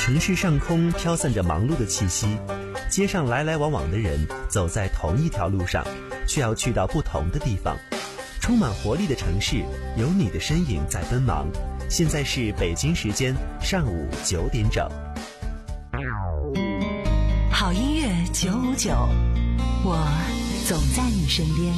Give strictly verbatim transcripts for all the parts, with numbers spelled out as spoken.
城市上空飘散着忙碌的气息，街上来来往往的人走在同一条路上，却要去到不同的地方。充满活力的城市，有你的身影在奔忙。现在是北京时间上午九点整。 好音乐九五九，我总在你身边。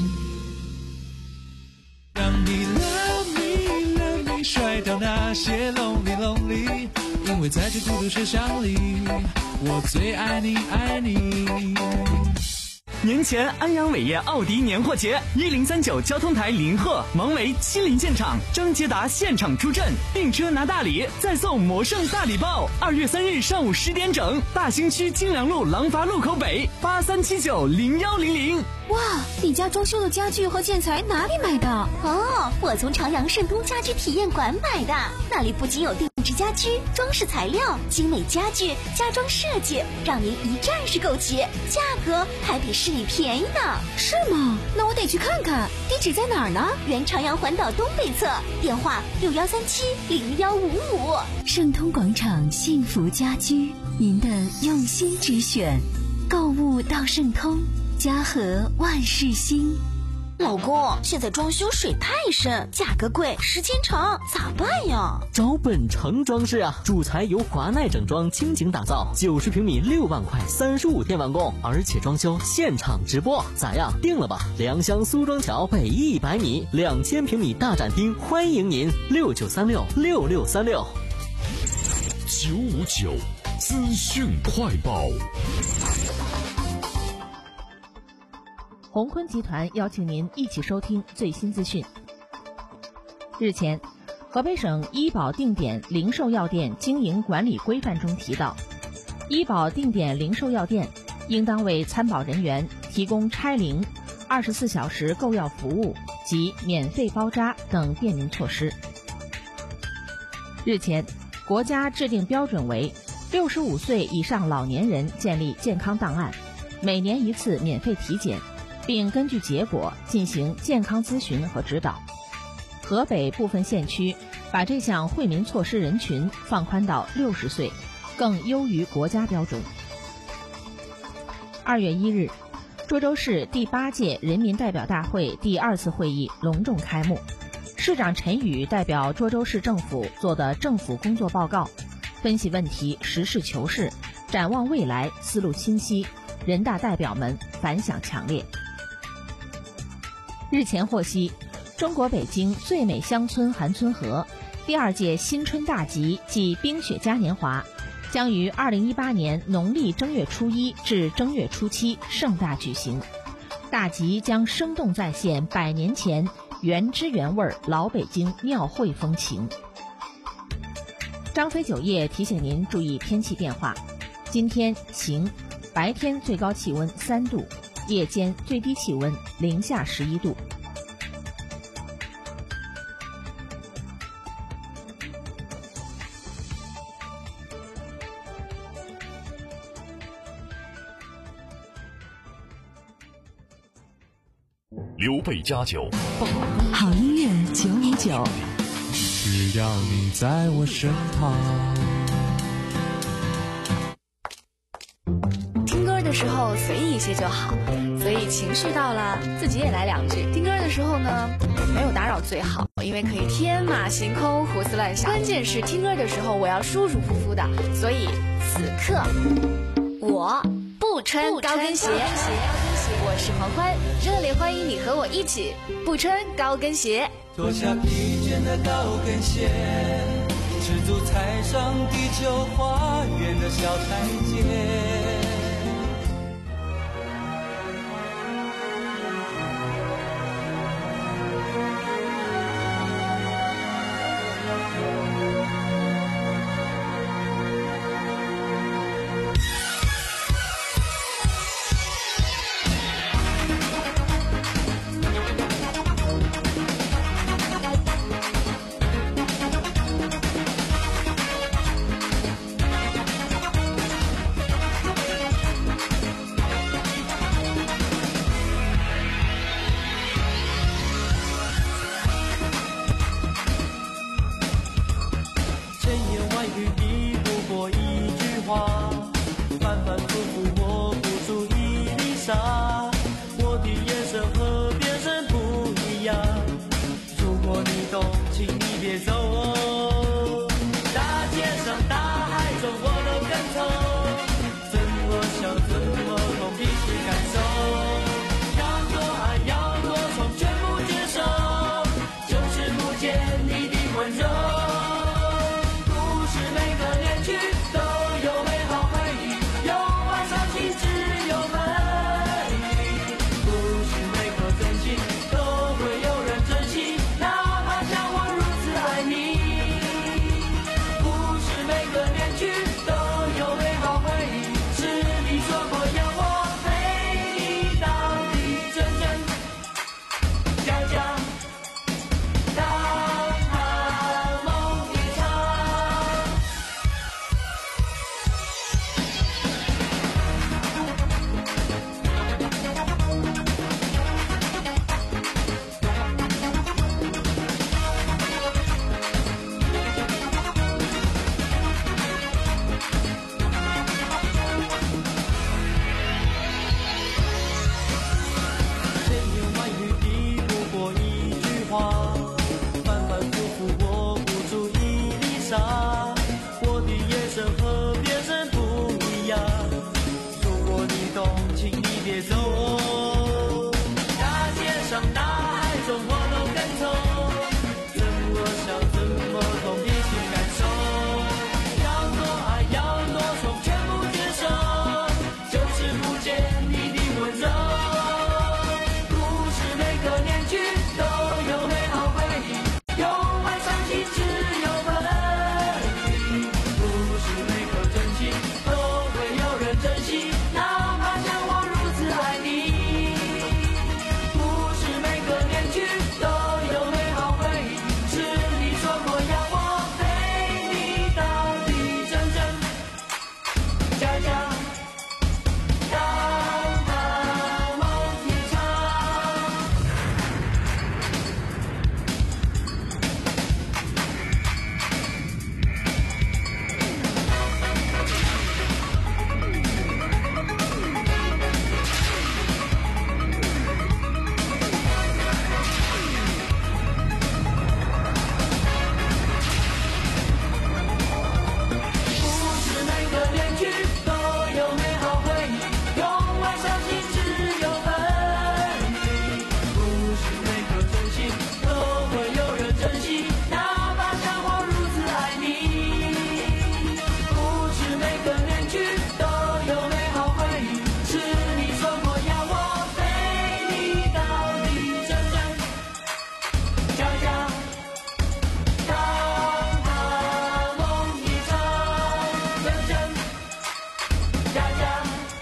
让你 love me love me， 甩掉那些 lonely lonely， 因为在这孤独世上里，我最爱你爱你。 年前安阳伟业奥迪年货节，一零三九交通台林鹤、王维亲临现场，张捷达现场出阵，订车拿大礼，再送魔圣大礼包。二月三日上午十点整，大兴区金良路廊坊路口北八三七九零幺零零。 哇，你家装修的家具和建材哪里买的？ 哦，我从朝阳盛都家居体验馆买的，那里不仅有定制家居、装饰材料、精美家具、家装设计，让您一站式购齐，价格还比市里便宜呢。 是吗？那我得去看看。地址在哪儿呢？ 原朝阳环岛东北侧，电话六幺三七零幺五五。 盛通广场幸福家居，您的用心之选，购物到盛通，家和万事兴。 老公，现在装修水太深，价格贵，时间长，咋办呀？ 找本城装饰啊，主材由华奈整装倾情打造，九十平米六万块，三十五天完工，而且装修现场直播，咋样？定了吧？良乡苏庄桥北一百米，两千平米大展厅，欢迎您，六九三六六六三六。 九五九资讯快报。 鸿坤集团邀请您一起收听最新资讯。日前，河北省医保定点零售药店经营管理规范中提到，医保定点零售药店应当为参保人员提供拆零、二十四小时购药服务及免费包扎等便民措施。日前，国家制定标准为六十五岁以上老年人建立健康档案，每年一次免费体检，并根据结果进行健康咨询和指导。河北部分县区把这项惠民措施人群放宽到六十岁，更优于国家标准。二月一日，涿州市第八届人民代表大会第二次会议隆重开幕。市长陈宇代表涿州市政府做的政府工作报告，分析问题，实事求是，展望未来，思路清晰，人大代表们反响强烈。日前获悉，中国北京最美乡村韩村河第二届新春大集暨冰雪嘉年华将于二零一八年农历正月初一至正月初七盛大举行。大集将生动再现百年前原汁原味老北京庙会风情。张飞酒业提醒您注意天气变化，今天晴，白天最高气温三度，夜间最低气温零下十一度。 刘备家酒， 好音乐九五九， 只要你在我身旁。 听歌的时候随意一些就好，所以情绪到了自己也来两句。听歌的时候呢，没有打扰最好，因为可以天马行空胡思乱想。关键是听歌的时候我要舒舒服服的，所以此刻我不穿高跟鞋。我是黄欢，热烈欢迎你和我一起不穿高跟鞋。 脱下披肩的高跟鞋，赤足踩上地球花园的小台阶。 请你别走哦。大街上大海中我都跟从，怎么笑怎么痛必须感受，要多爱要多宠全部接受，就是不见你的温柔。不是每个恋曲都有美好回忆，有爱伤心只有分离，不是每颗真心都会有人珍惜，哪怕像我如此爱你。不是每个恋曲都有美好回忆，是你说过要我陪你到底，真真假假，当好梦一场。千言万语抵不过一句话，反反复复握不住一粒沙，我的眼神和别人不一样，如果你懂，请你别走哦。大街上大海中我都跟从，怎么笑怎么痛必须感受，要多爱要多宠全部接受，就是不见你的温柔。不是每个恋曲都有美好回忆，有爱伤心只有分离，不是每颗真心都会有人珍惜，哪怕像我如此爱你。不是每个恋曲都有美好回忆，是你说过要我陪你到底，真真假假，当好梦一场。不是每个恋曲都有美好回忆，有爱伤心只有分离，不是每颗真心都会有人珍惜，哪怕像我如此爱你。不是每个恋曲都有美好回忆，是你说过要我陪你到底，真真假假，当好梦一场，真真假假，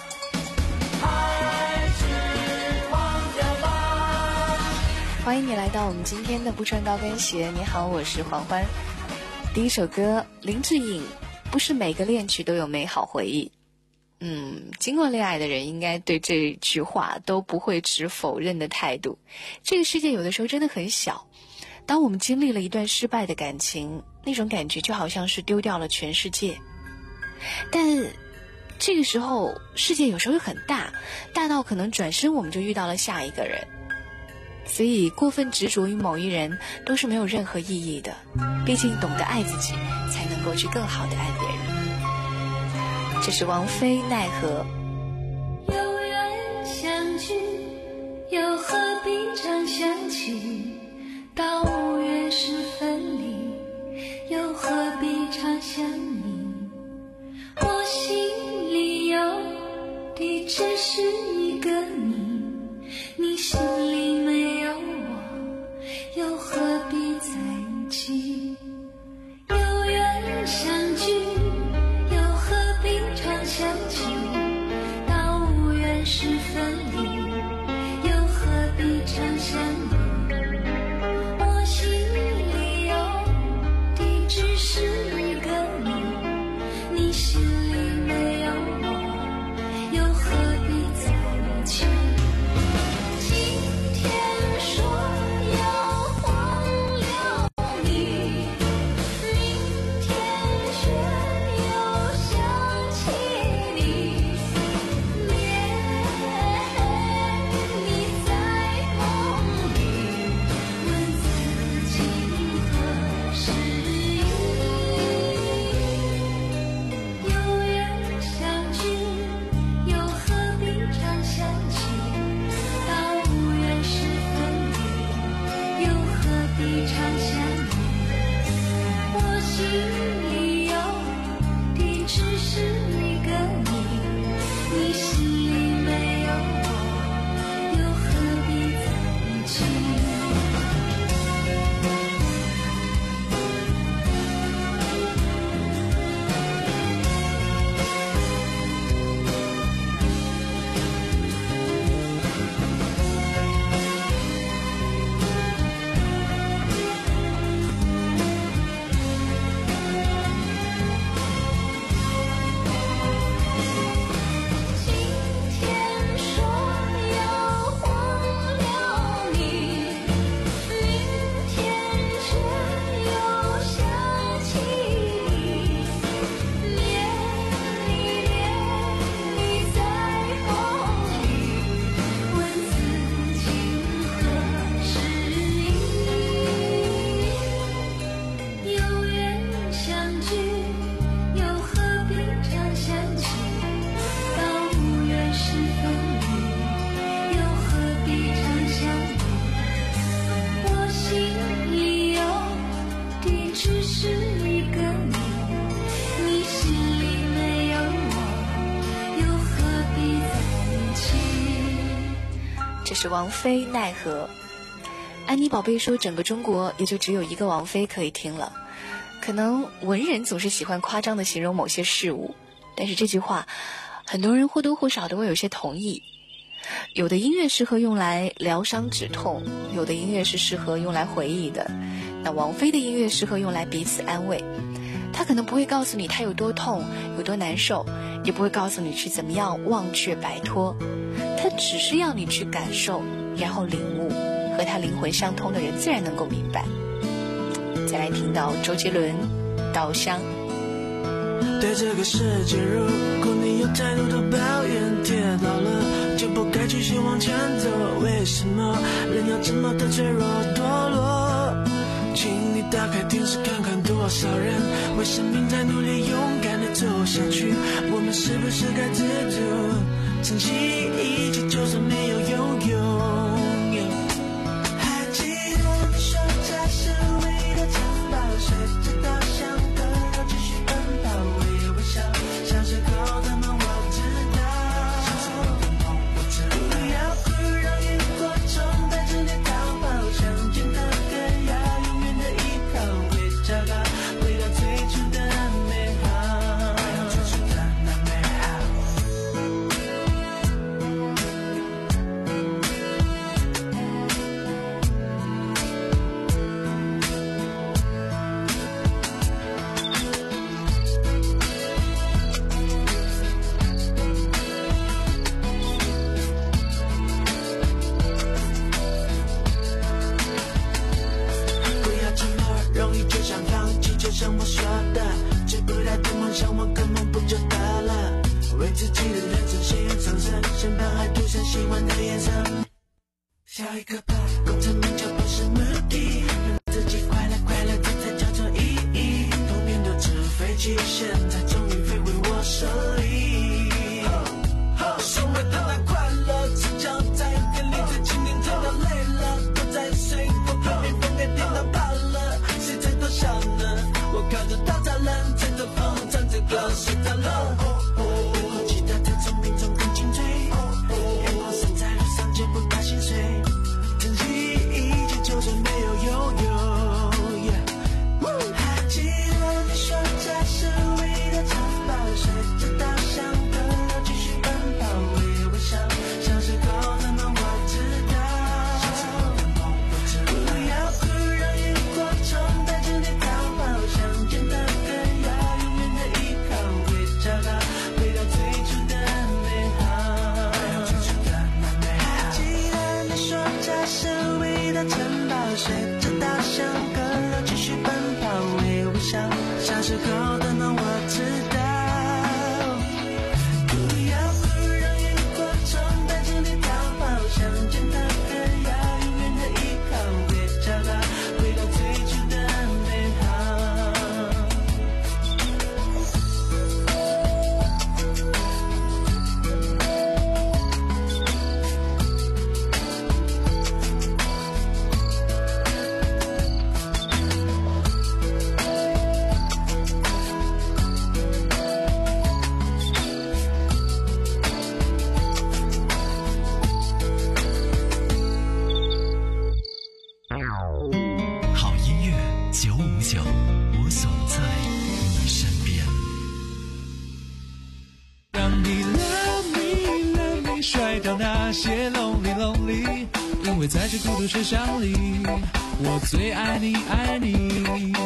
还是忘掉吧。 欢迎你来到我们今天的不穿高跟鞋。你好，我是黄欢。第一首歌，林志颖，不是每个恋曲都有美好回忆。嗯，经过恋爱的人应该对这句话都不会持否认的态度。这个世界有的时候真的很小，当我们经历了一段失败的感情，那种感觉就好像是丢掉了全世界。但这个时候世界有时候又很大，大到可能转身我们就遇到了下一个人。所以过分执着于某一人都是没有任何意义的，毕竟懂得爱自己才能够去更好的爱别人。这是王菲《奈何》。 有缘相聚，又何必常想起，到五月时分离，又何必常想你，我心里有的只是一个你，你心里没有我，又何必在一起。有缘相聚，又何必常想起，到无缘时分离，又何必常想你，我是王菲奈何。安妮宝贝说整个中国也就只有一个王菲可以听了。可能文人总是喜欢夸张地形容某些事物，但是这句话很多人或多或少都会有些同意。有的音乐适合用来疗伤止痛，有的音乐是适合用来回忆的。那王菲的音乐适合用来彼此安慰。她可能不会告诉你她有多痛有多难受，也不会告诉你去怎么样忘却摆脱，她只是要你去感受，然后领悟，和她灵魂相通的人自然能够明白。再来听到周杰伦《稻香》。 对这个世界，如果你有太多的抱怨，跌倒了就不该继续往前走。为什么人要这么的脆弱堕落？请你打开电视看看，多少人为生命在努力，勇敢的走下去。我们是不是该知足，珍惜一切，就算没有拥有。还记得你说这是唯一的城堡，随着稻香歌要继续奔跑，微微笑，小时候的梦我知道，不要哭，让萤火虫带着你逃跑，想见的歌谣永远的依靠，会找到回到最初的美好，回到最初的那美好。像我说的，追不到的梦想我根本不就得了，为自己的人生鲜艳上升，身旁还涂上喜欢的颜色。下一个吧，功成名就不是目的，让自己快乐快乐，这才叫做意义。童年的纸飞机，现在终于飞回我手里。所谓的那快乐，只讲在眼里，最经典，真的累了，都在睡，我偏偏分给电脑跑了，谁在偷笑呢？我看着稻草人吹着风唱着歌睡着了，背后吉他弹从命中更精锐，眼光散在路上就不怕心碎，珍惜一切就算没有拥有。还记得你说这是唯一的城堡，随着稻香歌要继续奔跑，微微笑，小时候的梦我知道，不要哭，让萤火虫带着你逃跑，想见的歌谣永远的依靠，会找到回到最初的美好，还记得你说这是唯一的城堡，随着稻香歌要继续奔跑，微微笑，小时候的梦我知道，不要哭，让萤火虫带着你逃跑，想见的歌谣永远的依靠，会找到回到最初的美好。 好音乐九五九，我总在你身边。 让你 love me love me 甩掉那些 lonely lonely， 因为在这孤独世上里，我最爱你爱你。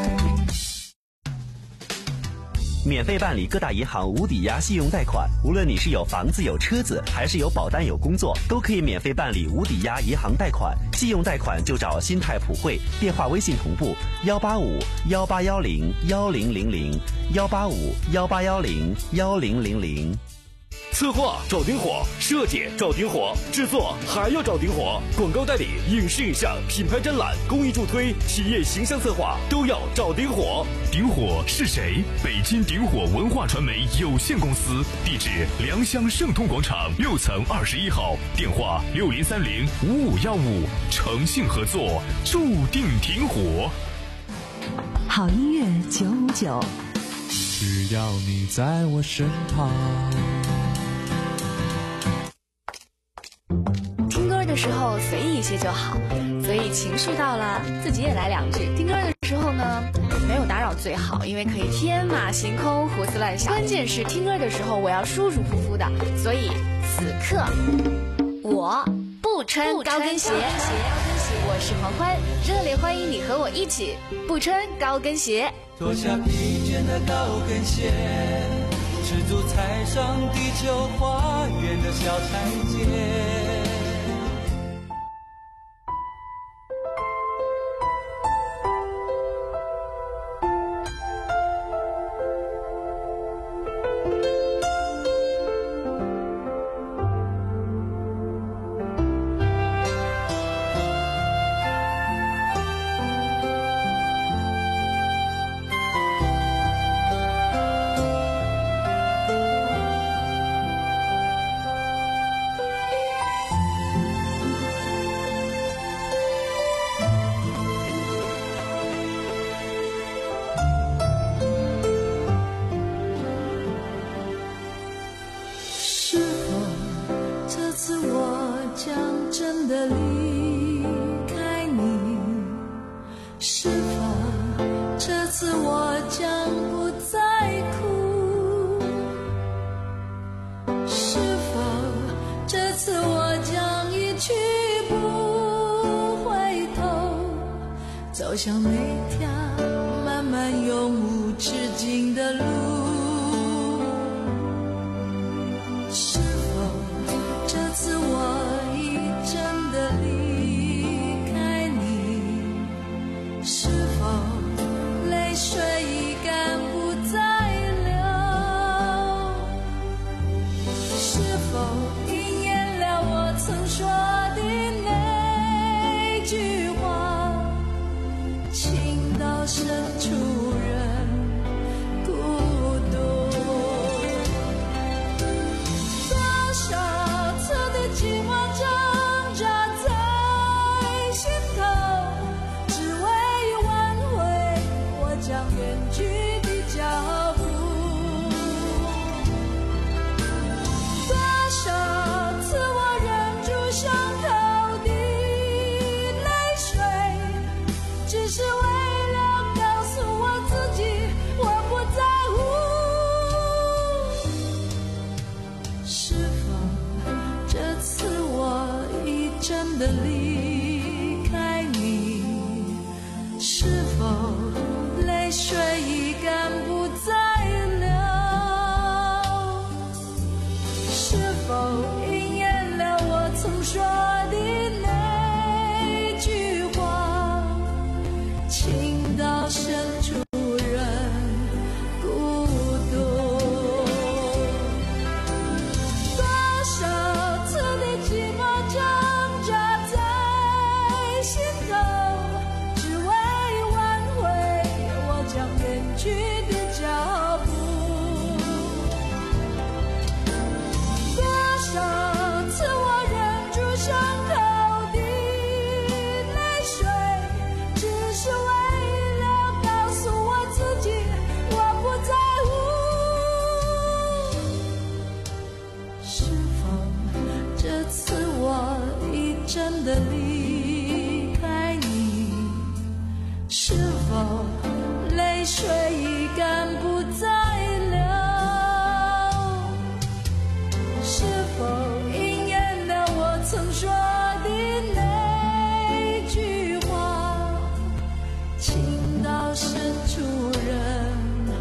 免费办理各大银行无抵押信用贷款，无论你是有房子有车子，还是有保单有工作，都可以免费办理无抵押银行贷款。信用贷款就找新泰普惠，电话微信同步幺八五幺八幺零幺零零零幺八五幺八幺零幺零零零。 策划找顶火，设计找顶火，制作还要找顶火，广告代理、影视影像、品牌展览、公益助推、企业形象策划都要找顶火。 顶火是谁？北京顶火文化传媒有限公司，地址良乡盛通广场六层二十一号，电话六零三零五五幺五，诚信合作，注定顶火。 好音乐九五九， 只要你在我身旁。 听歌的时候随意一些就好。所以情绪到了，自己也来两句。听歌的时候呢，没有打扰最好，因为可以天马行空、胡思乱想。关键是听歌的时候，我要舒舒服服的。所以此刻我不穿高跟鞋。我是黄欢，热烈欢迎你和我一起不穿高跟鞋。 脱下疲倦的高跟鞋，赤足踩上地球花园的小台阶。 走向每条漫漫永无止境的路，是否这次我已真的离开你？是否泪水已干不再流？是否应验了我曾说的那句话？情到深处人孤独，多少次的寂寞挣扎在心头，只为挽回我将远去的脚步。多少次我忍住伤口的泪水，只是为了告诉我自己，我不在乎。是否这次我已真的离开你？是否泪水已干不再流？是否应验了我曾说的那句话？情到深处人孤独，多少次的寂寞挣扎在心头，只为挽回我将远去的脚步。多少次我忍住伤口的泪水，只是为了告诉我自己，我不在乎。是否这次我已真的离开你？是否泪水已干不再流？是否应验了我曾说的那句话？情到深处人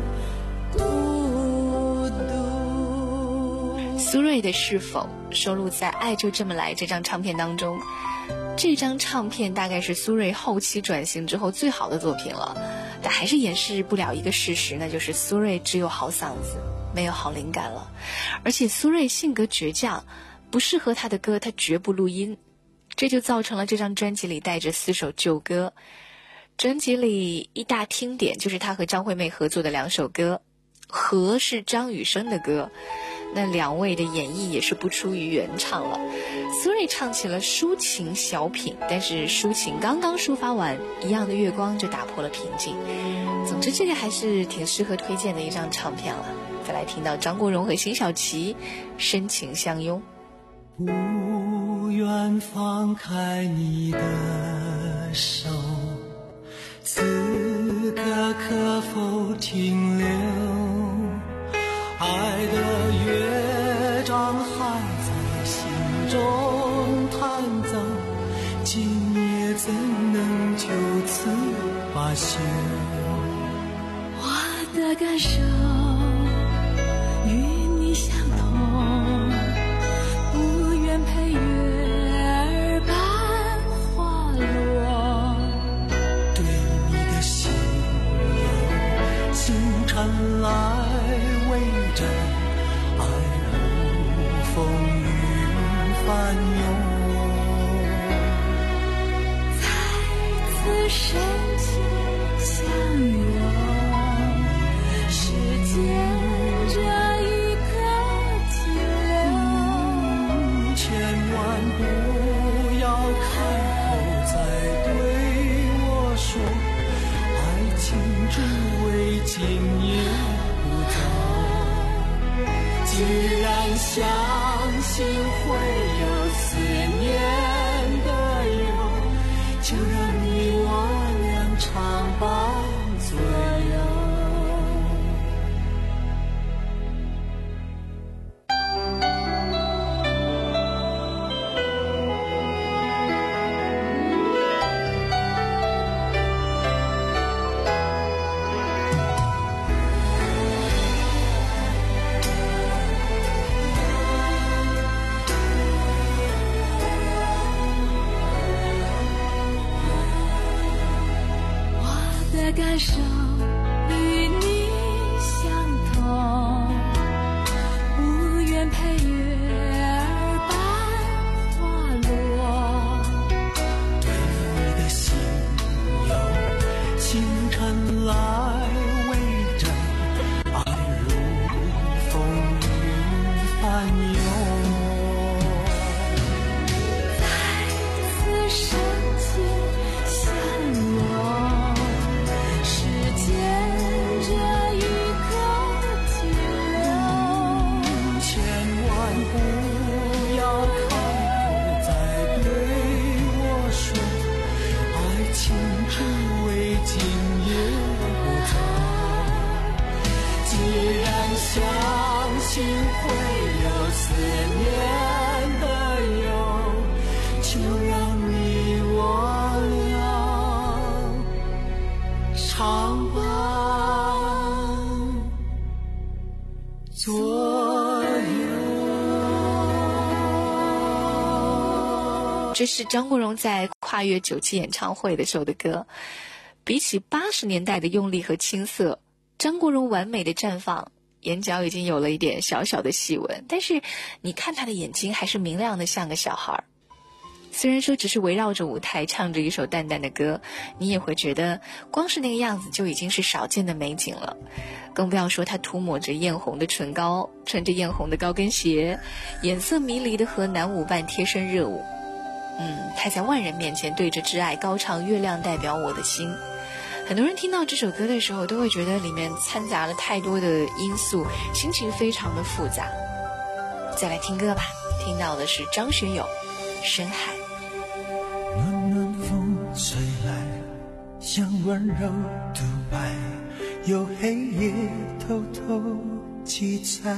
孤独。 苏芮的《是否》收录在《爱就这么来》这张唱片当中。这张唱片大概是苏芮后期转型之后最好的作品了，但还是掩饰不了一个事实，那就是苏芮只有好嗓子，没有好灵感了。而且苏芮性格倔强，不适合她的歌她绝不录音，这就造成了这张专辑里带着四首旧歌。专辑里一大听点就是她和张惠妹合作的两首歌，和是张雨生的歌，那两位的演绎也是不出于原唱了。苏芮唱起了抒情小品，但是抒情刚刚抒发完，一样的月光就打破了平静。总之这个还是挺适合推荐的一张唱片了。再来听到张国荣和辛晓琪深情相拥。 不远放开你的手，此刻可否停留？爱的乐章还在心中弹奏，今夜怎能就此罢休？ 我的感受与你相同，不愿陪月儿般滑落， 对你的心有星辰来围着，爱如风云翻涌， 再次深情相拥，时间这一刻停留， 千万不要开口再对我说，爱情只为今夜不走。既然相信会有思念的忧，就让你我俩常伴左右。 感受与你相同，不愿陪月儿般滑落， 对你的心有星辰来围着，爱如风云翻涌， 再次深情相拥，这一刻停留， 千万不要开口再对我说，爱情只为今夜不走。既然相信会有思念的忧，就让你我俩常伴左右。 这是张国荣在跨越九七演唱会的时候的歌。比起八十年代的用力和青涩，张国荣完美的绽放，眼角已经有了一点小小的细纹，但是你看他的眼睛还是明亮的像个小孩。虽然说只是围绕着舞台唱着一首淡淡的歌，你也会觉得光是那个样子就已经是少见的美景了，更不要说他涂抹着艳红的唇膏，穿着艳红的高跟鞋，眼色迷离的和男舞伴贴身热舞。嗯，他在万人面前对着挚爱高唱《月亮代表我的心》。很多人听到这首歌的时候都会觉得里面掺杂了太多的因素，心情非常的复杂。再来听歌吧，听到的是张学友《深海》。 暖暖风吹来，像温柔独白，有黑夜偷偷记载，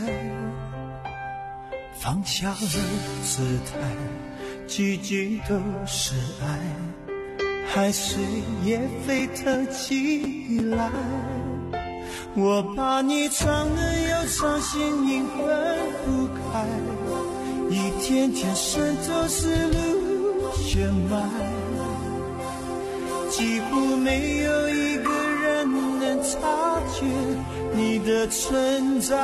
放下了姿态，句句都是爱，海水也沸腾起来，我把你藏得又藏，心影分不开，一天天渗透思路血脉，几乎没有一个人能察觉你的存在。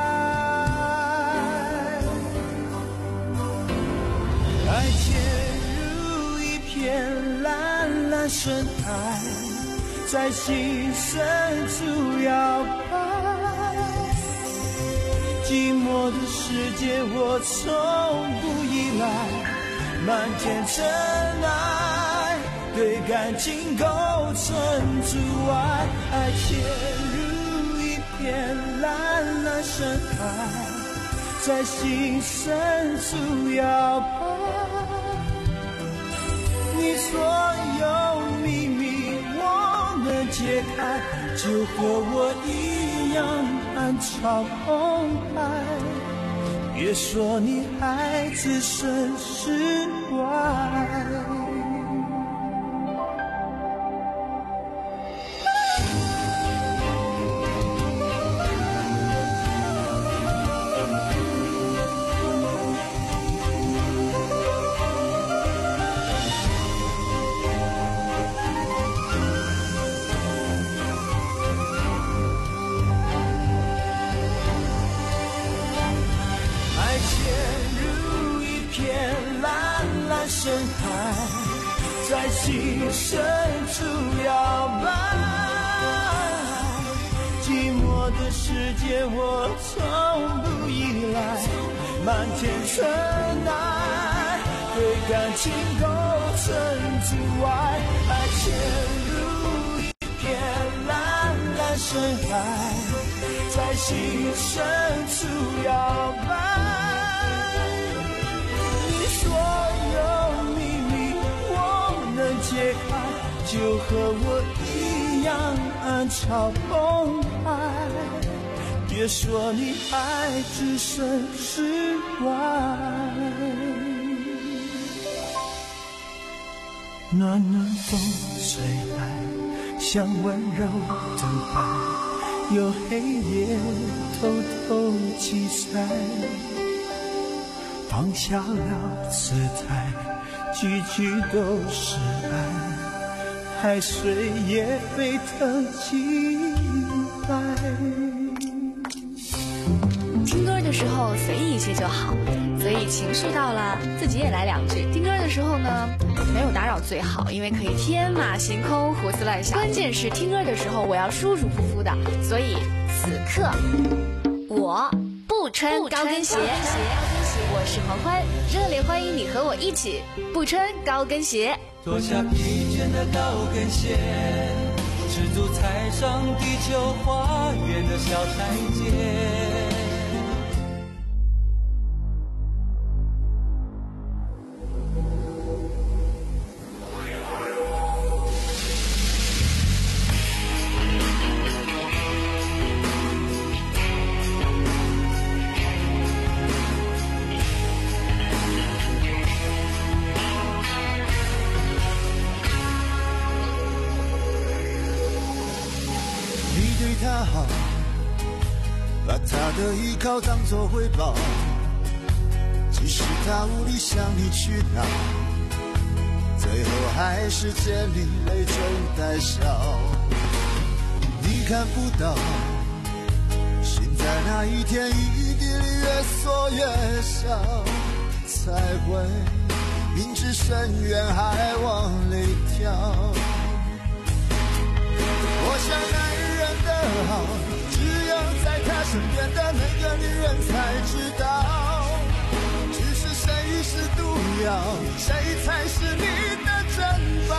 爱潜入一片蓝蓝深海，在心深处摇摆，寂寞的世界我从不依赖，漫天尘埃对感情构成阻碍。爱潜入一片蓝蓝深海，在心深处摇摆， 你所有秘密我能解开，就和我一样暗潮澎湃。别说你还置身事外。深海在心深处摇摆，寂寞的世界我从不依赖，漫天尘埃对感情构成阻碍，爱潜入一片蓝蓝深海，在心深处摇摆，你所有解开，就和我一样暗潮澎湃。别说你还置身事外，暖暖风吹来，像温柔的白，有黑夜偷偷记载，放下了姿态，句句都是爱，海水也沸腾起来。 听歌的时候随意一些就好，所以情绪到了自己也来两句。听歌的时候呢，没有打扰最好，因为可以天马行空胡思乱想。关键是听歌的时候我要舒舒服服的，所以此刻我不穿高跟鞋。我是黄欢，热烈欢迎你和我一起不穿高跟鞋。 脱下疲倦的高跟鞋，赤足踩上地球花园的小台阶。他好，把他的依靠当作回报，即使他无力向你去闹，最后还是见你泪中带笑。你看不到，心在那一天一滴里越缩越小，才会明知深渊还往里跳。我想男人的好，只有在他身边的那个女人才知道，只是谁是毒药，谁才是你的珍宝。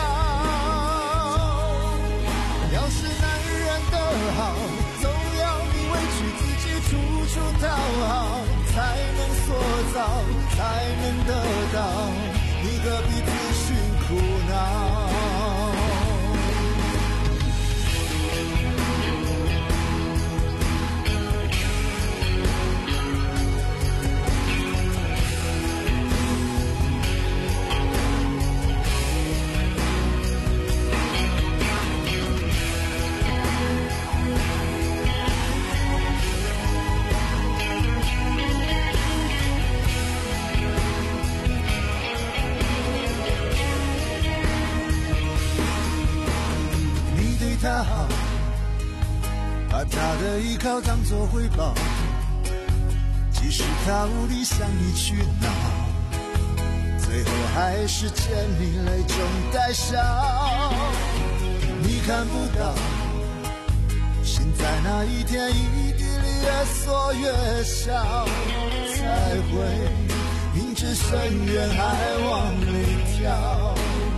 要是男人的好，总要你委屈自己处处讨好，才能塑造，才能得到，你何必自寻苦恼。他好，把他的依靠当作回报，即使他无力向你去闹，最后还是见你泪中带笑。你看不到，心在那一天一滴里越缩越小，才会明知深渊还往里跳。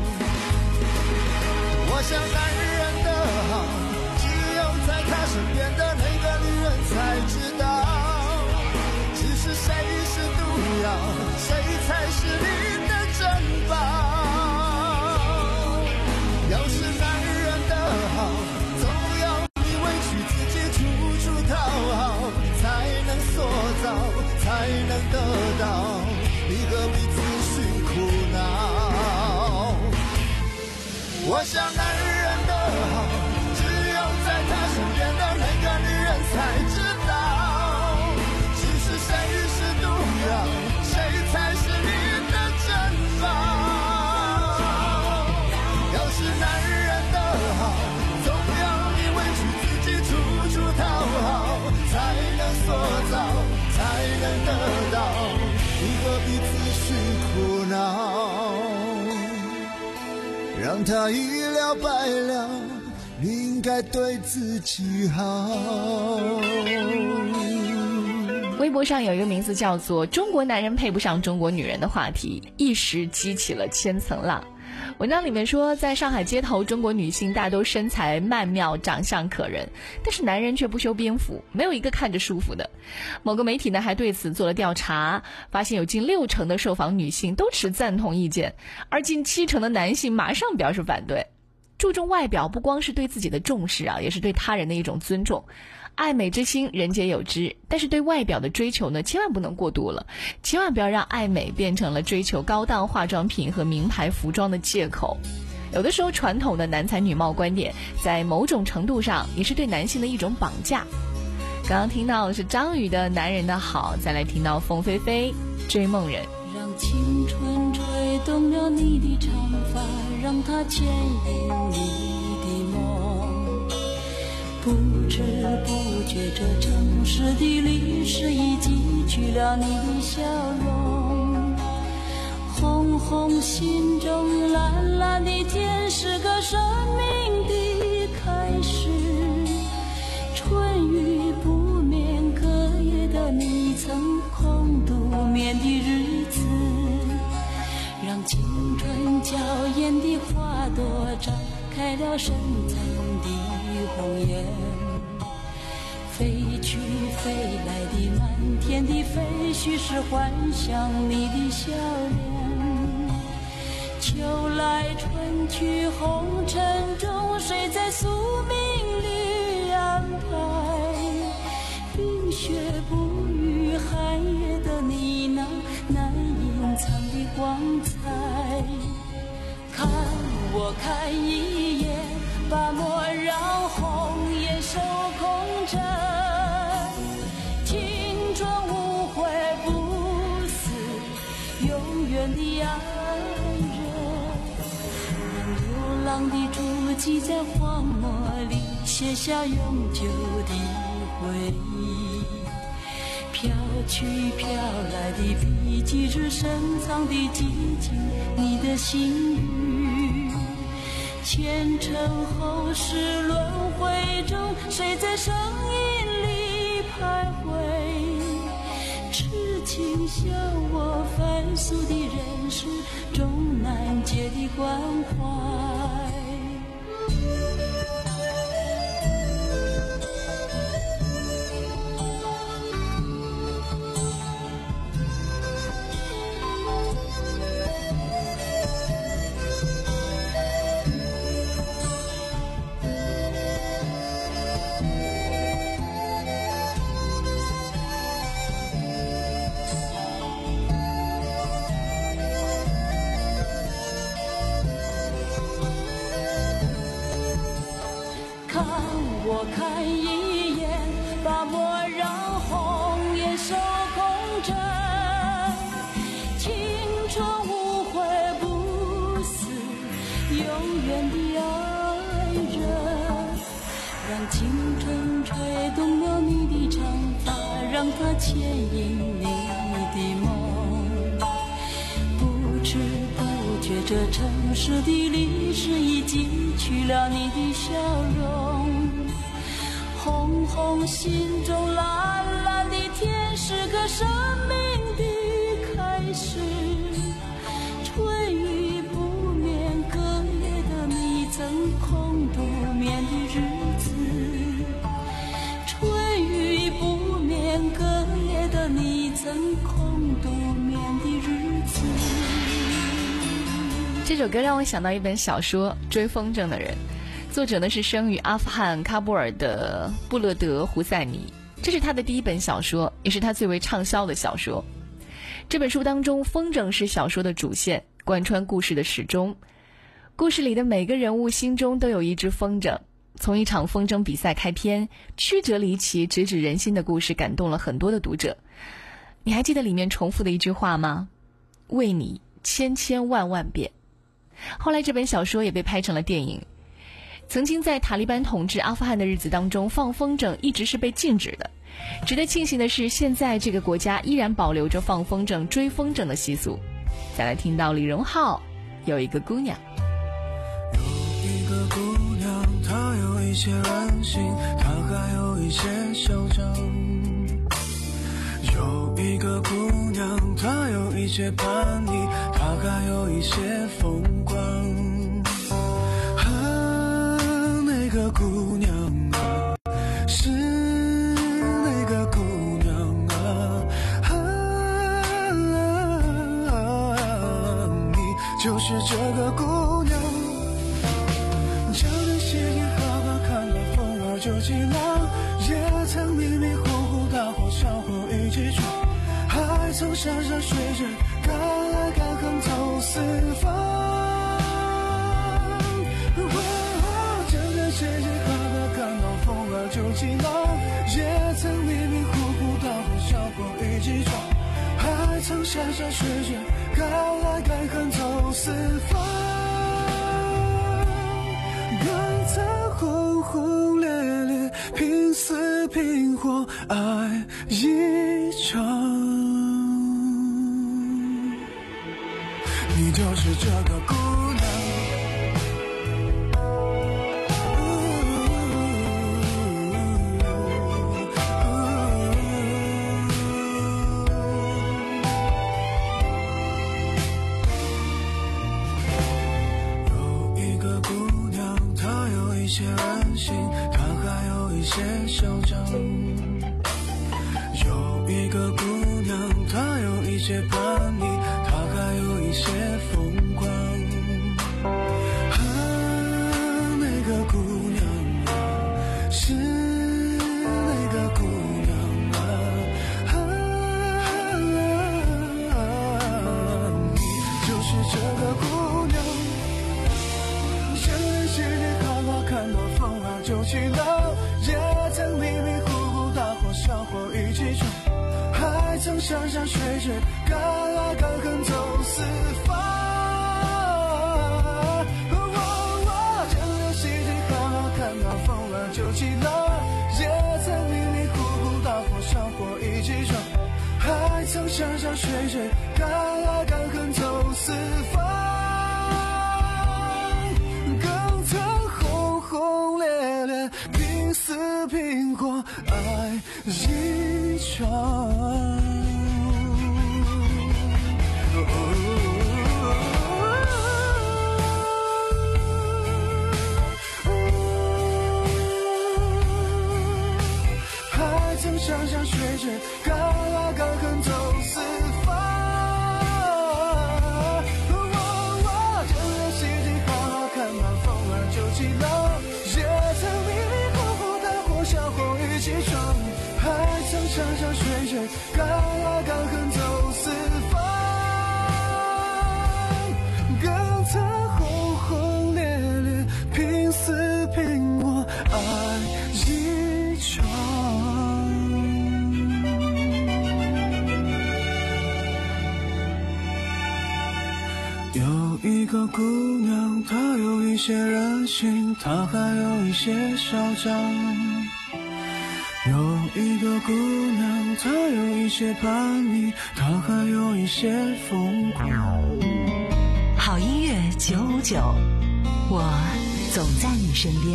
我想男人的好，只有在他身边的那个女人才知道，只是谁是毒药，谁才是你的珍宝。 让它一了百了，你应该对自己好。 微博上有一个名字叫做中国男人配不上中国女人的话题，一时激起了千层浪。文章里面说，在上海街头，中国女性大都身材曼妙，长相可人，但是男人却不修边幅，没有一个看着舒服的。某个媒体呢还对此做了调查，发现有近六成的受访女性都持赞同意见，而近七成的男性马上表示反对。注重外表不光是对自己的重视啊，也是对他人的一种尊重。爱美之心人皆有之，但是对外表的追求呢，千万不能过度了，千万不要让爱美变成了追求高档化妆品和名牌服装的借口。有的时候传统的男才女貌观点在某种程度上也是对男性的一种绑架。刚刚听到的是张宇的男人的好，再来听到凤飞飞追梦人。 让青春吹动了你的长发，让它牵引你的梦，不知不觉这城市的历史已记取了你的笑容，红红心中蓝蓝的天是个生命的开始，春雨不眠隔夜的你曾空独眠的日子，让青春娇艳的花朵绽开了深藏的红颜，飞去飞来的满天的飞絮是幻想你的笑脸，秋来春去红尘中谁在宿命里安排，冰雪不语寒夜的你那难隐藏的光彩，看我看一眼，把莫让红颜守空枕，青春无悔不死，永远的爱人，让流浪的足迹在荒漠里写下永久的回忆，飘去飘来的笔迹是深藏的寂静，你的心语，前尘后世轮回中谁在声音里徘徊，痴情笑我凡俗的人世终难解的关怀。我看一眼，把莫让红颜守空枕，青春无悔不死，永远的爱人，让青春吹动了你的长发，让它牵引你的梦，不知不觉这城市的历史已记取了你的笑容，红红心中蓝蓝的天是个生命的开始，春雨不眠隔夜的你曾空独眠的日子，春雨不眠隔夜的你曾空独眠的日子。 这首歌让我想到一本小说《追风筝的人》，作者呢是生于阿富汗喀布尔的布勒德·胡塞尼，这是他的第一本小说，也是他最为畅销的小说。这本书当中，风筝是小说的主线，贯穿故事的始终。故事里的每个人物心中都有一只风筝，从一场风筝比赛开篇，曲折离奇、直指人心的故事感动了很多的读者。你还记得里面重复的一句话吗？为你千千万万遍。后来这本小说也被拍成了电影。曾经在塔利班统治阿富汗的日子当中，放风筝一直是被禁止的。值得庆幸的是，现在这个国家依然保留着放风筝、追风筝的习俗。再来听到李荣浩有一个姑娘， 她有一些任性，她还有一些嚣张。有一个姑娘，她有一些叛逆，她还有一些疯狂。啊，那个姑娘啊，是那个姑娘啊，啊，你就是这个姑娘。这段时间好好看到风儿就起浪，也曾迷迷糊糊大火小火一起闯，还曾山山水水敢爱敢恨走四方。这段时间好好看到风儿就起浪，也曾迷迷糊糊大火小火一起闯，还曾山山水水敢爱敢恨走四方。刚才轰轰烈烈，拼死拼活爱一场，你就是这个姑娘。有一个姑娘，她有一些任性，她还有一些嚣张。有一个姑娘，她有一些叛逆，她还有一些疯狂。啊，那个姑娘啊，是那个姑娘啊，啊，你就是这个姑娘。这段时间好好看到风儿就起浪，也曾迷迷糊糊大火小火一起闯，还曾山山水水敢爱敢恨走四方。哦哦，这段时间好好看到风儿就起浪，也曾迷迷糊糊大火小火一起闯，还曾山山水水敢爱敢恨走四方。更曾轰轰烈烈，拼死拼活爱一场。还曾山山水水敢爱敢恨走四方。这段时间好好看到风儿就起浪，也曾迷迷糊糊大火小火一起闯，还曾山山水水敢爱敢恨走四方。更曾轰轰烈烈，拼死拼活爱一场。有一个姑娘，她有一些任性，她还有一些嚣张。有一个姑娘，她有一些叛逆，她还有一些疯狂。 好音乐九五九，我总在你身边。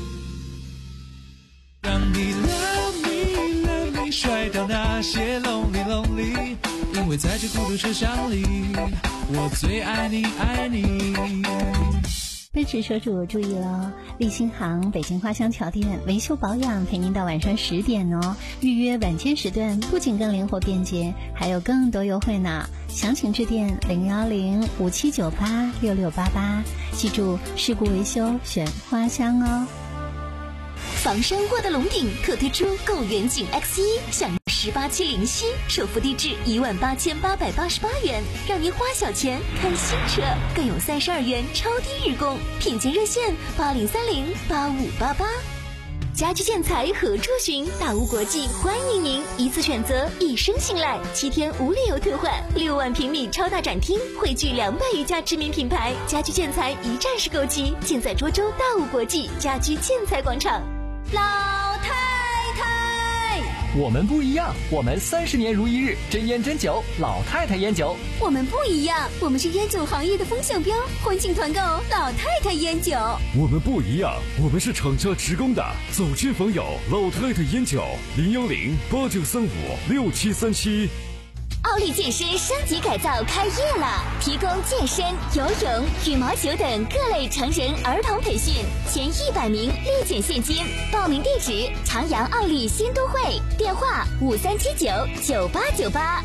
让你 love me love me 甩掉那些 lonely lonely， 因为在这孤独车厢里，我最爱你爱你。 奔驰车主注意了，立新行北京花乡桥店维修保养陪您到晚上十点哦。预约晚间时段不仅更灵活便捷，还有更多优惠呢。详情致电零幺零五七九八六六八八，记住事故维修选花乡哦。 房山沃德龙鼎特推出购远景 X 一，享十八期零息，首付低至一万八千八百八十八元，让您花小钱看新车，更有三十二元超低日供，品鉴热线八零三零八五八八。家居建材何处寻？大屋国际欢迎您，一次选择，一生信赖，七天无理由退换，六万平米超大展厅，汇聚两百余家知名品牌，家居建材一站式购齐，建在涿州大屋国际家居建材广场。 老太太， 我们不一样，我们三十年如一日，真烟真酒，老太太烟酒。 我们不一样，我们是烟酒行业的风向标，欢庆团购老太太烟酒。 我们不一样，我们是厂家直供的，走亲访友老太太烟酒，零幺零八九三五六七三七。 奥利健身升级改造开业了，提供健身、游泳、羽毛球等各类成人儿童培训，前一百名立减现金。报名地址：长阳奥利新都会，电话五三七九九八九八。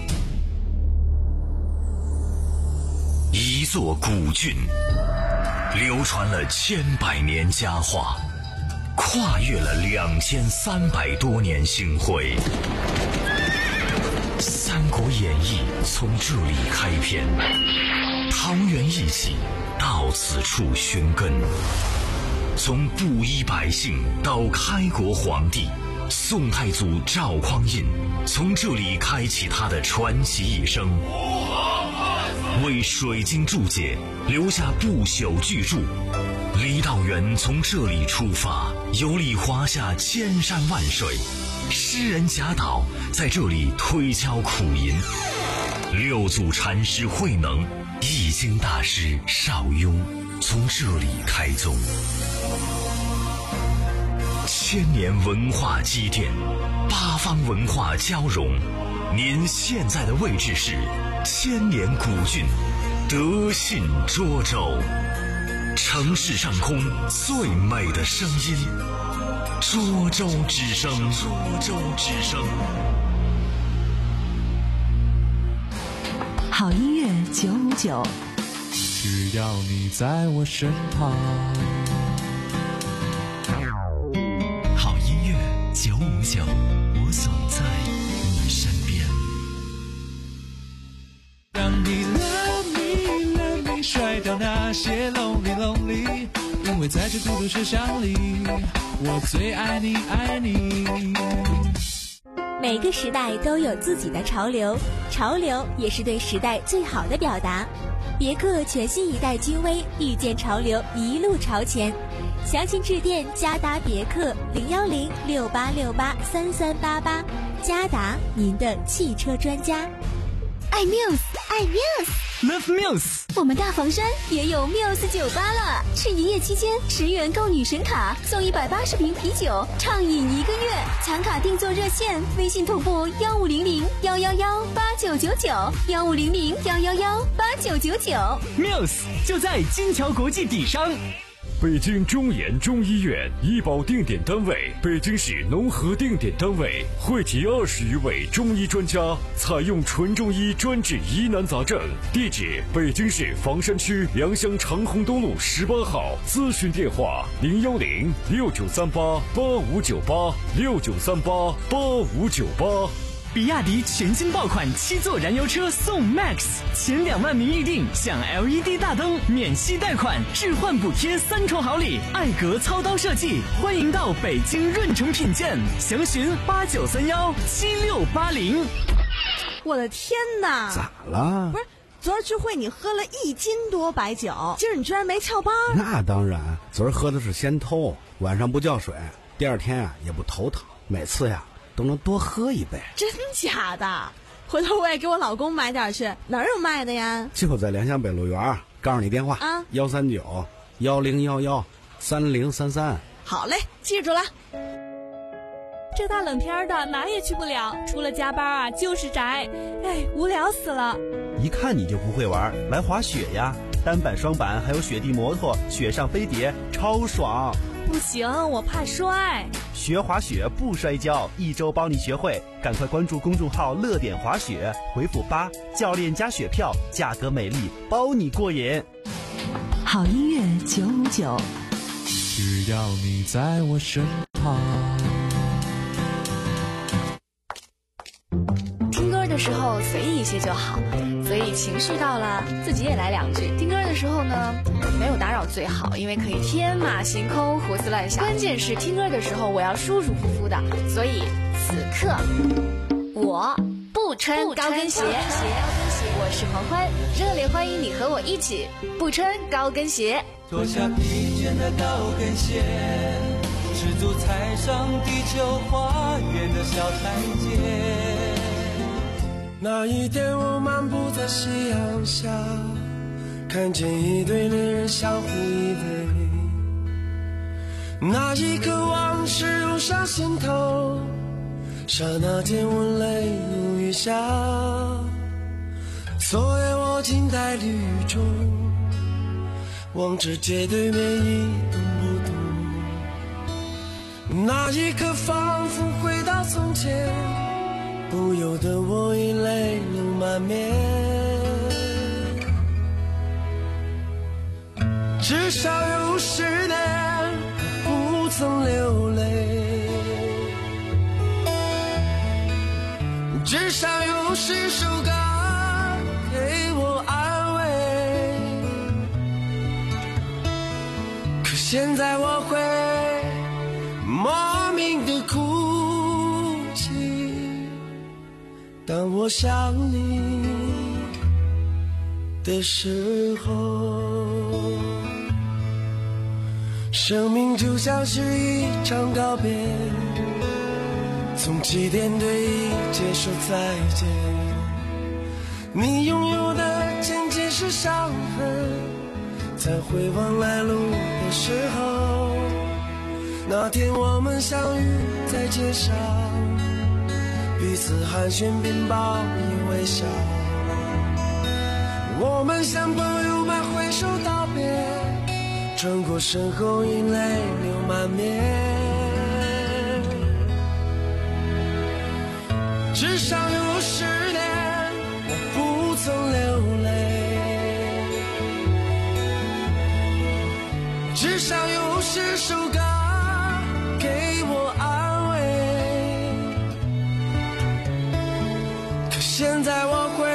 一座古郡，流传了千百年佳话，跨越了两千三百多年星辉。《三国演义》从这里开篇，桃园义气到此处寻根。从布衣百姓到开国皇帝，宋太祖赵匡胤从这里开启他的传奇一生，为水晶注解留下不朽巨著。李道元从这里出发，游历华夏千山万水。诗人贾岛在这里推敲苦吟，六祖禅师慧能、易经大师邵雍从这里开宗。千年文化积淀，八方文化交融。您现在的位置是千年古郡德信涿州，城市上空最美的声音。涿州之声，涿州之声。 好音乐九五九， 只要你在我身旁。 好音乐九五九，我总在你身边。 让你 love me love me， 甩掉那些 lonely lonely， 因为在这孤独车厢里。我最爱你爱你。 每个时代都有自己的潮流，潮流也是对时代最好的表达。别克全新一代君威，遇见潮流，一路朝前。详情致电嘉达别克零幺零六八六八三三八八，嘉达您的汽车专家。 爱 Muse， 爱 Muse，Love Muse。 我们大房山也有 Muse 酒吧了，是一夜期间十元购女神卡，送一百八十瓶啤酒，畅饮一个月。抢卡订座热线：微信同步幺五零零幺幺幺八九九九，幺五零零幺幺幺八九九九。 Muse 就在金桥国际底商。 北京中研中医院医保定点单位，北京市农合定点单位，汇集二十余位中医专家，采用纯中医专治疑难杂症。地址：北京市房山区良乡长虹东路十八号。咨询电话：零幺零六九三八八五九八六九三八八五九八。 比亚迪全新爆款七座燃油车送 Max， 前两万名预定享 L E D 大灯、免息贷款、置换补贴三重好礼，艾格操刀设计，欢迎到北京润城品鉴，详询八九三幺七六八零。 我的天哪！ 咋了？ 不是，昨儿聚会你喝了一斤多白酒，今儿你居然没翘班？ 那当然，昨儿喝的是先偷，晚上不叫水，第二天啊也不头疼，每次呀都能多喝一杯。 真假的？回头我也给我老公买点去，哪儿有卖的呀？ 就在良乡北路园，告诉你电话啊，幺三九幺零幺幺三零三三。 好嘞，记住了。 这大冷天的哪也去不了，除了加班啊就是宅，哎，无聊死了。 一看你就不会玩，来滑雪呀，单板、双板还有雪地摩托、雪上飞碟，超爽。 不行，我怕摔。 学滑雪不摔跤，一周帮你学会，赶快关注公众号乐点滑雪，回复八，教练加雪票，价格美丽，包你过瘾。 好音乐九五九， 只要你在我身旁。 听歌的时候随意一些就好，所以情绪到了自己也来两句。听歌的时候呢，没有打扰最好，因为可以天马行空、胡思乱想。关键是听歌的时候我要舒舒服服的，所以此刻我不穿高跟鞋。我是黄欢，热烈欢迎你和我一起不穿高跟鞋。 脱下披肩的高跟鞋，只赤足踩上地球花园的小台阶。 那一天我漫步在夕阳下，看见一对恋人相互依偎，那一刻往事涌上心头，刹那间我泪如雨下。昨夜我静待绿洲，望着街对面一动不动，那一刻仿佛回到从前，不由得我已泪流满面。至少有十年不曾流泪，至少有十首歌给我安慰。可现在我会莫名的哭泣，当我想你的时候。生命就像是一场告别，从起点对一切说再见。你拥有的仅仅是伤痕，在回望来路的时候，那天我们相遇在街上，彼此寒暄并报以微笑。我们像朋友们挥手道别，转过身后因泪流满面。至少有十年我不曾流泪，至少有十首歌给我安慰。可现在我会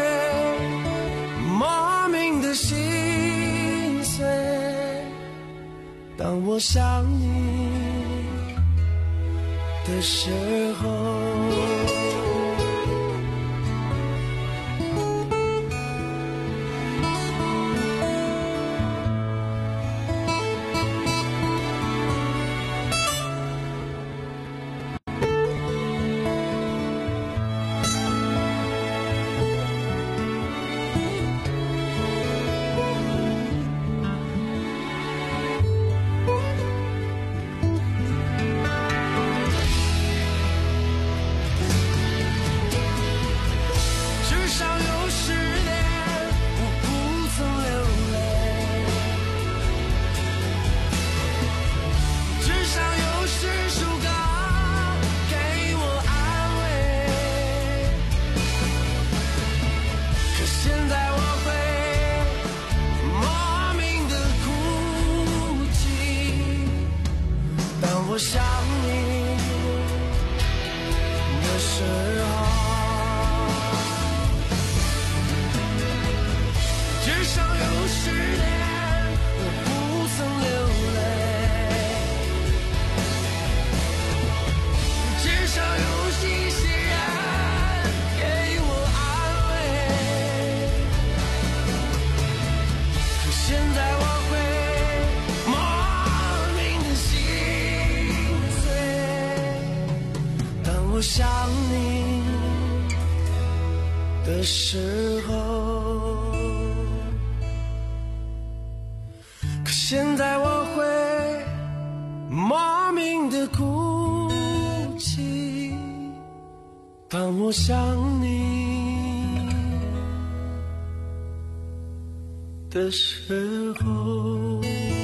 莫名的心碎，当我想你的时候。我想你的时候，至少有十年我不曾流泪，至少有一些人给我安慰。可现在我会莫名的心我想你的时候，可现在我会莫名的哭泣，当我想你的时候。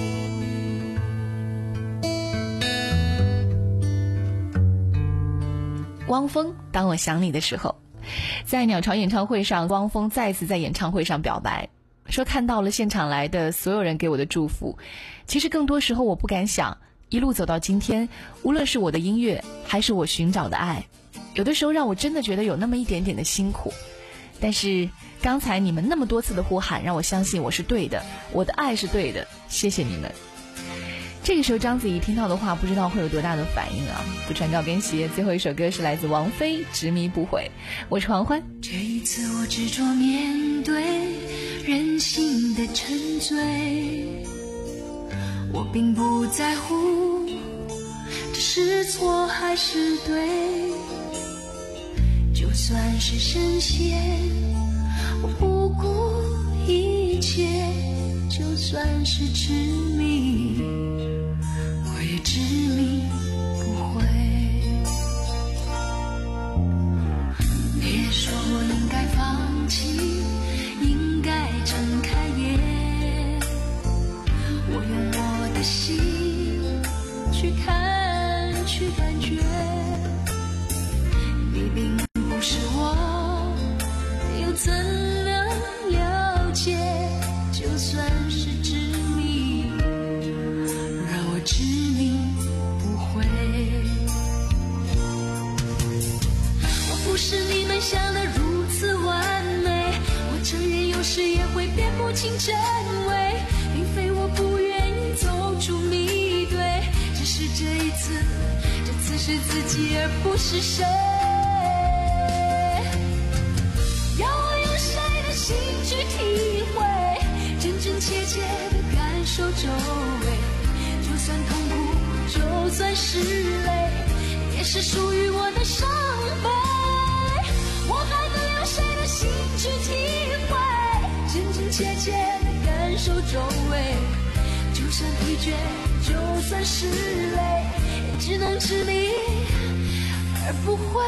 汪峰，当我想你的时候。在鸟巢演唱会上，汪峰再次在演唱会上表白，说看到了现场来的所有人给我的祝福，其实更多时候我不敢想，一路走到今天，无论是我的音乐还是我寻找的爱，有的时候让我真的觉得有那么一点点的辛苦，但是刚才你们那么多次的呼喊，让我相信我是对的，我的爱是对的，谢谢你们。这个时候章子怡听到的话，不知道会有多大的反应啊！不穿高跟鞋，最后一首歌是来自王菲《执迷不悔》，我是黄欢。 这一次我执着面对人性的沉醉，我并不在乎是错还是对，就算是深陷，我不顾一切，就算是执迷，我也执迷不悔。别说我应该放弃，应该睁开眼，我用我的心去看，去感觉，你并不是我，又怎能了解？就算是执迷，让我执迷不悔。我不是你们想的如此完美，我承认有时也会辨不清真伪，并非我不愿意走出迷堆，只是这一次，这次是自己而不是谁。要我用谁的心去体会，真真切切的感受周围，就算痛苦，就算是泪，也是属于我的伤悲。我还能用谁的心去体会，真真切切的感受周围，就算疲倦，就算是累，也只能执迷而不悔。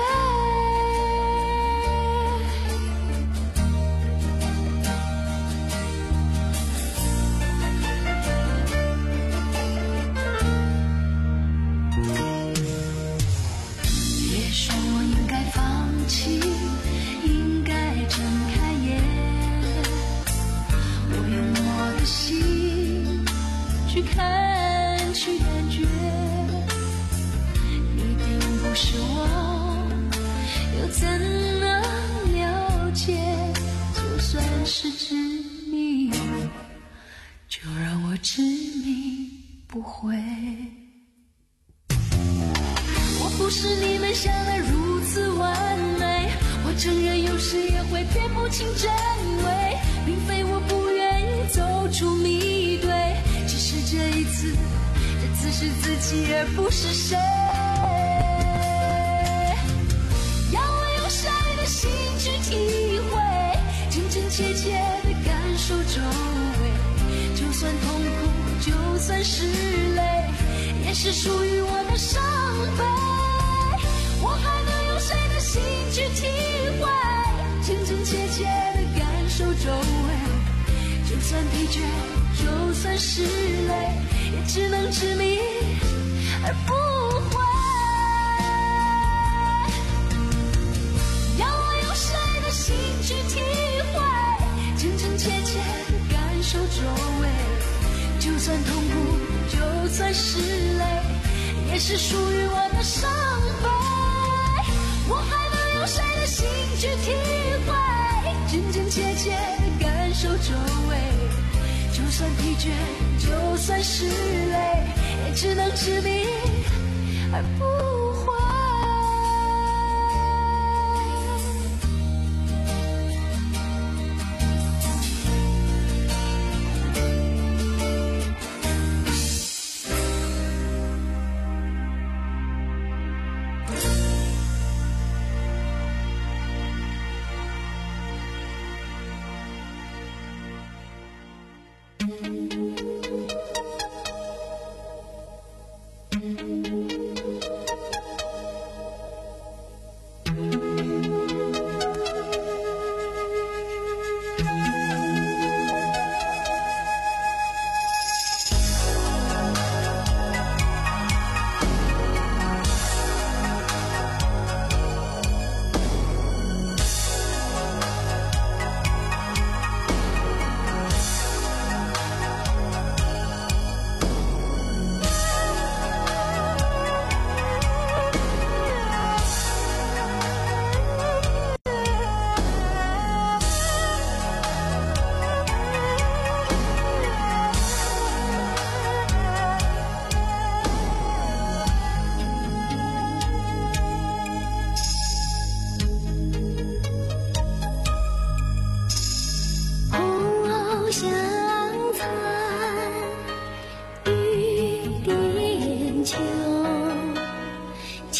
别说我应该放弃，应该睁开眼，我用我的心去看，去感觉，你并不是我，又怎能了解？就算是执迷，就让我执迷不悔。我不是你们想的如此完美，我承认有时也会辨不清真伪，并非我不愿意走出迷堆，只是这一次，这次是自己而不是谁。要我用谁的心去体会，真真切切的感受周围，就算痛苦，就算是泪，也是属于我的伤悲。我还能用谁的心去体会，真真切切的感受周围，就算疲倦，就算是累，也只能执迷而不悔。要我用谁的心去体会，真真切切的感受周围，就算痛苦，就算是累，也是属于我的伤悲。我还能用谁的心去体会，真真切切的感受周围，就算疲倦，就算是累，也只能执迷而不悔。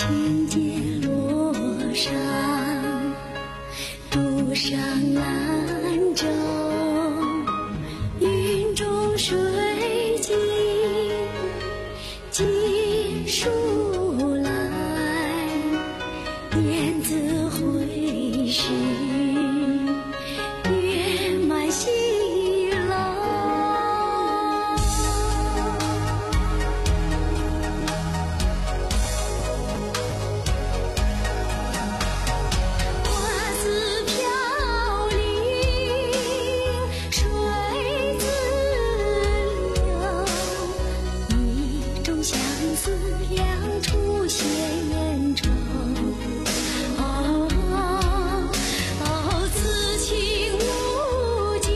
轻剑落上独上兰舟，云中水尽尽数来，雁字回时月满西楼。花自飘零水自流，一种相思两处闲愁。哦哦，此情无尽，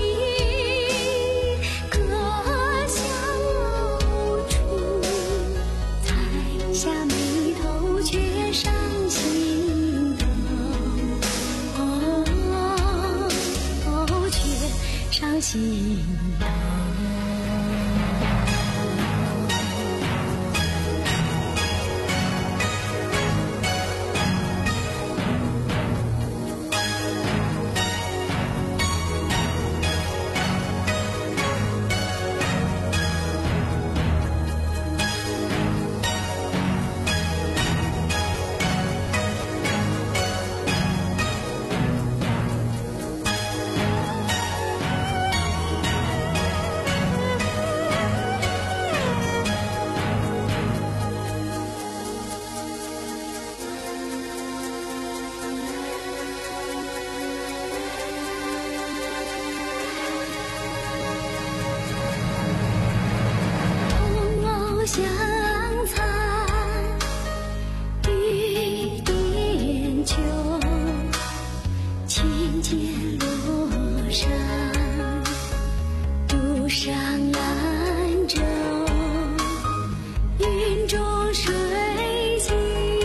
隔乡无处，才下眉头却上心头。哦哦，却上心头。相残玉簟秋，轻剑落上独上兰舟，云中水尽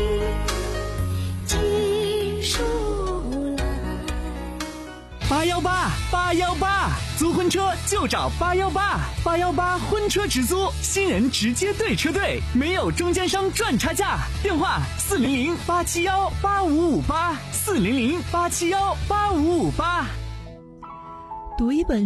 尽数来。 八幺八八幺八，租婚车就找八幺八，八幺八婚车直租，新人直接对车队，没有中间商赚差价。电话四零零八七幺八五五八，四零零八七幺八五五八。 读一本